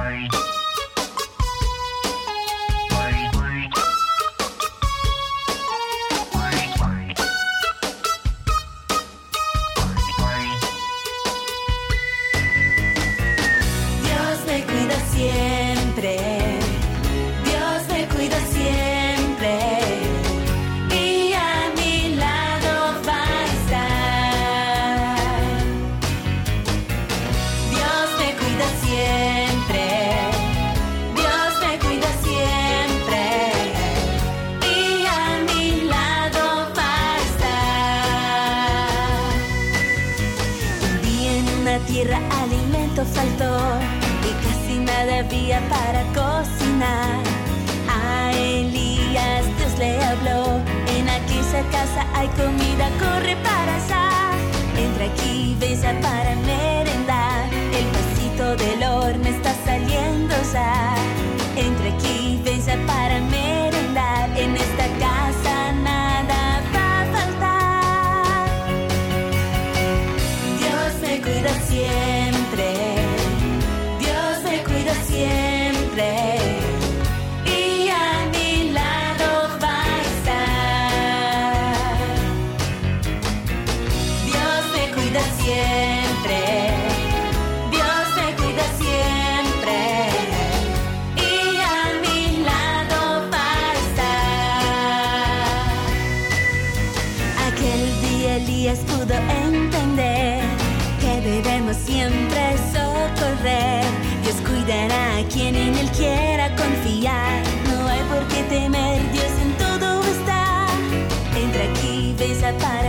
Faltó y casi nada había para cocinar. A Elías Dios le habló: en aquella casa hay comida, corre para asar. Entra aquí, besa para merendar. El pasito del horno está saliendo ya. Entra aquí, besa para merendar. En esta casa nada va a faltar. Dios me cuida siempre. Siempre, y a mi lado va a estar. Dios me cuida siempre, Dios me cuida siempre, y a mi lado va a estar. Aquel día Elías pudo entender que debemos siempre socorrer. Dios cuidará a quien en Él quiera confiar. No hay por qué temer, Dios en todo está. Entra aquí, besa para